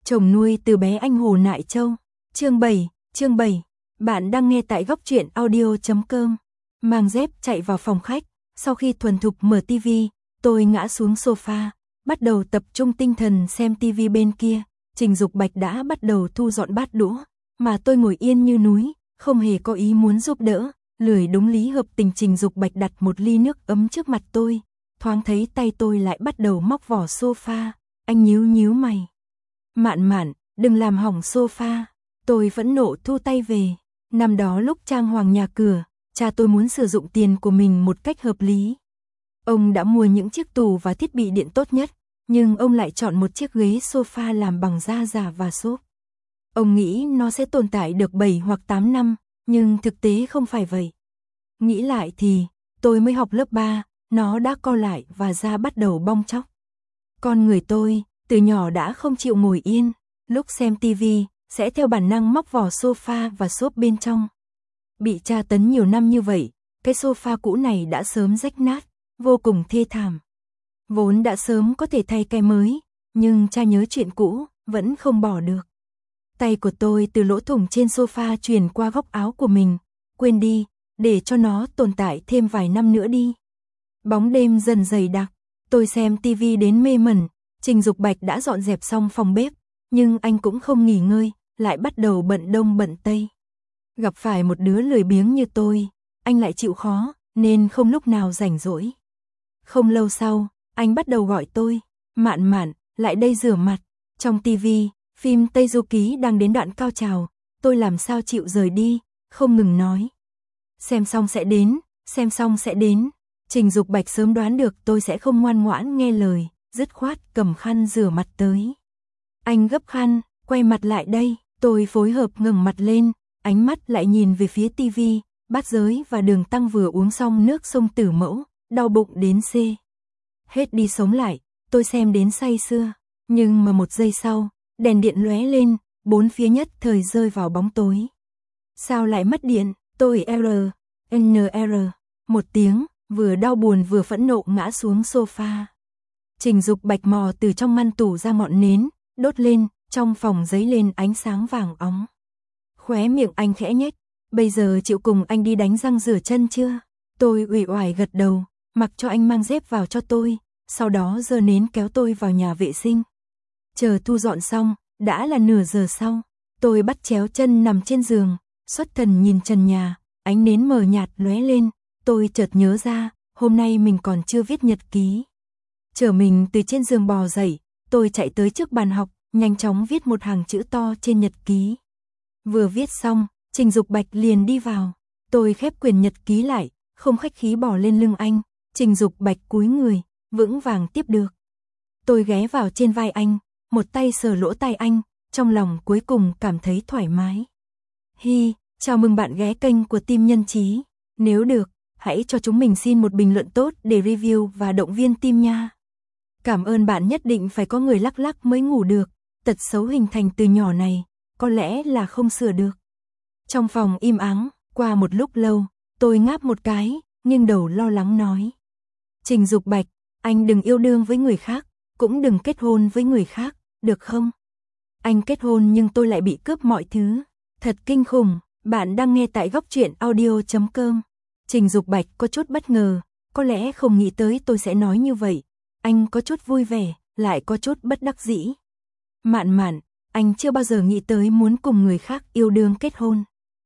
Chồng nuôi từ bé anh Hồ Nại Châu. Chương 7. Bạn đang nghe tại góc truyện audio.com. Mang dép chạy vào phòng khách, sau khi thuần thục mở tivi, tôi ngã xuống sofa, bắt đầu tập trung tinh thần xem tivi bên kia. Trình Dục Bạch đã bắt đầu thu dọn bát đũa, mà tôi ngồi yên như núi, không hề có ý muốn giúp đỡ. Lười đúng lý hợp tình, Trình Dục Bạch đặt một ly nước ấm trước mặt tôi, thoáng thấy tay tôi lại bắt đầu móc vỏ sofa, anh nhíu mày. Mạn, đừng làm hỏng sofa. Tôi phẫn nộ thu tay về. Năm đó lúc trang hoàng nhà cửa, cha tôi muốn sử dụng tiền của mình một cách hợp lý. Ông đã mua những chiếc tủ và thiết bị điện tốt nhất, nhưng ông lại chọn một chiếc ghế sofa làm bằng da giả và xốp. Ông nghĩ nó sẽ tồn tại được 7 hoặc 8 năm, nhưng thực tế không phải vậy. Nghĩ lại thì, tôi mới học lớp 3, nó đã co lại và da bắt đầu bong tróc. Con người tôi, từ nhỏ đã không chịu ngồi yên, lúc xem tivi, sẽ theo bản năng móc vỏ sofa và xốp bên trong. Bị tra tấn nhiều năm như vậy, cái sofa cũ này đã sớm rách nát, vô cùng thê thảm. Vốn đã sớm có thể thay cái mới, nhưng cha nhớ chuyện cũ, vẫn không bỏ được. Tay của tôi từ lỗ thủng trên sofa truyền qua góc áo của mình. Quên đi, để cho nó tồn tại thêm vài năm nữa đi. Bóng đêm dần dày đặc, tôi xem tivi đến mê mẩn. Trình Dục Bạch đã dọn dẹp xong phòng bếp, nhưng anh cũng không nghỉ ngơi, lại bắt đầu bận đông bận tây. Gặp phải một đứa lười biếng như tôi, anh lại chịu khó, nên không lúc nào rảnh rỗi. Không lâu sau, anh bắt đầu gọi tôi, Mạn, lại đây rửa mặt. Trong tivi, phim Tây Du Ký đang đến đoạn cao trào, tôi làm sao chịu rời đi, không ngừng nói. Xem xong sẽ đến. Trình Dục Bạch sớm đoán được tôi sẽ không ngoan ngoãn nghe lời, dứt khoát cầm khăn rửa mặt tới. Anh gấp khăn, quay mặt lại đây, tôi phối hợp ngẩng mặt lên, ánh mắt lại nhìn về phía tivi, bát giới và đường tăng vừa uống xong nước sông Tử Mẫu, đau bụng đến xê. Hết đi sống lại, tôi xem đến say sưa, nhưng mà một giây sau, đèn điện lóe lên, bốn phía nhất thời rơi vào bóng tối. Sao lại mất điện? Tôi NR, một tiếng, vừa đau buồn vừa phẫn nộ ngã xuống sofa. Trình Dục Bạch mò từ trong ngăn tủ ra ngọn nến, đốt lên, trong phòng dấy lên ánh sáng vàng óng. Khóe miệng anh khẽ nhếch, bây giờ chịu cùng anh đi đánh răng rửa chân chưa? Tôi uể oải gật đầu, mặc cho anh mang dép vào cho tôi, sau đó giơ nến kéo tôi vào nhà vệ sinh. Chờ thu dọn xong, đã là nửa giờ sau, tôi bắt chéo chân nằm trên giường, xuất thần nhìn trần nhà, ánh nến mờ nhạt lóe lên, tôi chợt nhớ ra, hôm nay mình còn chưa viết nhật ký. Chở mình từ trên giường bò dậy, tôi chạy tới trước bàn học, nhanh chóng viết một hàng chữ to trên nhật ký. Vừa viết xong, Trình Dục Bạch liền đi vào. Tôi khép quyển nhật ký lại, không khách khí bỏ lên lưng anh. Trình Dục Bạch cúi người, vững vàng tiếp được. Tôi ghé vào trên vai anh, một tay sờ lỗ tai anh, trong lòng cuối cùng cảm thấy thoải mái. Hi, chào mừng bạn ghé kênh của Team Nhân Trí. Nếu được, hãy cho chúng mình xin một bình luận tốt để review và động viên team nha. Cảm ơn bạn, nhất định phải có người lắc mới ngủ được. Tật xấu hình thành từ nhỏ này, có lẽ là không sửa được. Trong phòng im ắng, qua một lúc lâu, tôi ngáp một cái, nghiêng đầu lo lắng nói. Trình Dục Bạch, anh đừng yêu đương với người khác, cũng đừng kết hôn với người khác, được không? Anh kết hôn nhưng tôi lại bị cướp mọi thứ. Thật kinh khủng, bạn đang nghe tại góc truyện audio.com. Trình Dục Bạch có chút bất ngờ, có lẽ không nghĩ tới tôi sẽ nói như vậy. Anh có chút vui vẻ, lại có chút bất đắc dĩ. Mạn, anh chưa bao giờ nghĩ tới muốn cùng người khác yêu đương kết hôn.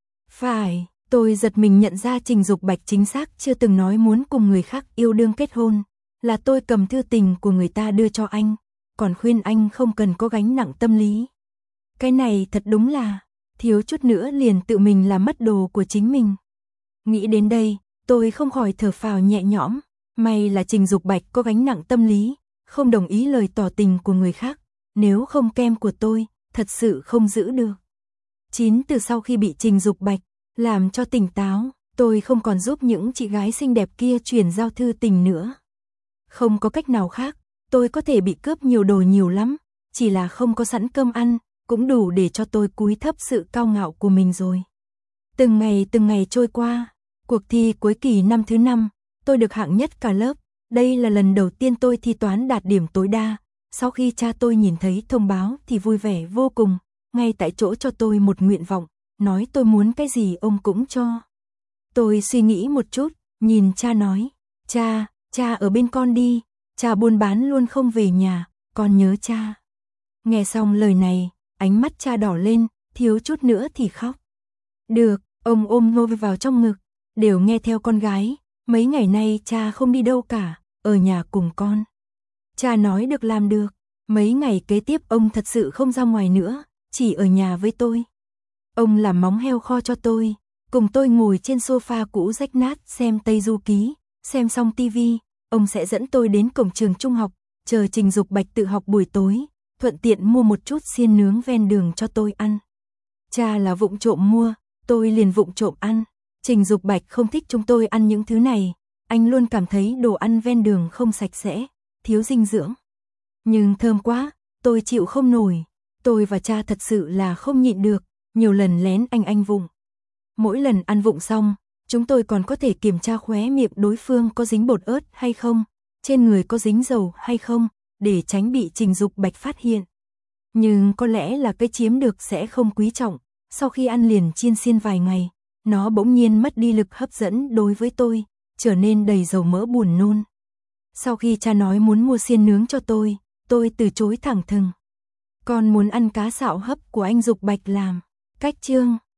Phải, tôi giật mình nhận ra Trình Dục Bạch chính xác chưa từng nói muốn cùng người khác yêu đương kết hôn. Là tôi cầm thư tình của người ta đưa cho anh, còn khuyên anh không cần có gánh nặng tâm lý. Cái này thật đúng là, thiếu chút nữa liền tự mình làm mất đồ của chính mình. Nghĩ đến đây, tôi không khỏi thở phào nhẹ nhõm. May là Trình Dục Bạch có gánh nặng tâm lý, không đồng ý lời tỏ tình của người khác. Nếu không kem của tôi, thật sự không giữ được. Từ sau khi bị Trình Dục Bạch làm cho tỉnh táo, tôi không còn giúp những chị gái xinh đẹp kia chuyển giao thư tình nữa. Không có cách nào khác, tôi có thể bị cướp nhiều đồ nhiều lắm, chỉ là không có sẵn cơm ăn, cũng đủ để cho tôi cúi thấp sự cao ngạo của mình rồi. Từng ngày trôi qua, cuộc thi cuối kỳ năm thứ 5, tôi được hạng nhất cả lớp. Đây là lần đầu tiên tôi thi toán đạt điểm tối đa, Sau khi cha tôi nhìn thấy thông báo thì vui vẻ vô cùng, ngay tại chỗ cho tôi một nguyện vọng, nói tôi muốn cái gì ông cũng cho. Tôi suy nghĩ một chút, nhìn cha nói, cha ở bên con đi, cha buôn bán luôn không về nhà, con nhớ cha. Nghe xong lời này, ánh mắt cha đỏ lên, thiếu chút nữa thì khóc. Được, ông ôm Ngôi vào trong ngực, đều nghe theo con gái, mấy ngày nay cha không đi đâu cả, ở nhà cùng con. Cha nói được làm được, mấy ngày kế tiếp ông thật sự không ra ngoài nữa, chỉ ở nhà với tôi. Ông làm móng heo kho cho tôi, cùng tôi ngồi trên sofa cũ rách nát xem Tây Du Ký, xem xong tivi, ông sẽ dẫn tôi đến cổng trường trung học, chờ Trình Dục Bạch tự học buổi tối, thuận tiện mua một chút xiên nướng ven đường cho tôi ăn. Cha là vụng trộm mua, tôi liền vụng trộm ăn. Trình Dục Bạch không thích chúng tôi ăn những thứ này, anh luôn cảm thấy đồ ăn ven đường không sạch sẽ, thiếu dinh dưỡng. Nhưng thơm quá, tôi chịu không nổi. Tôi và cha thật sự là không nhịn được, nhiều lần lén anh vụng. Mỗi lần ăn vụng xong, chúng tôi còn có thể kiểm tra khóe miệng đối phương có dính bột ớt hay không, trên người có dính dầu hay không, để tránh bị Trình Dục Bạch phát hiện. Nhưng có lẽ là cái chiếm được sẽ không quý trọng, sau khi ăn liền chiên xiên vài ngày, nó bỗng nhiên mất đi lực hấp dẫn đối với tôi, trở nên đầy dầu mỡ buồn nôn. Sau khi cha nói muốn mua xiên nướng cho tôi từ chối thẳng thừng. Con muốn ăn cá xạo hấp của anh Dục Bạch làm. Cách chương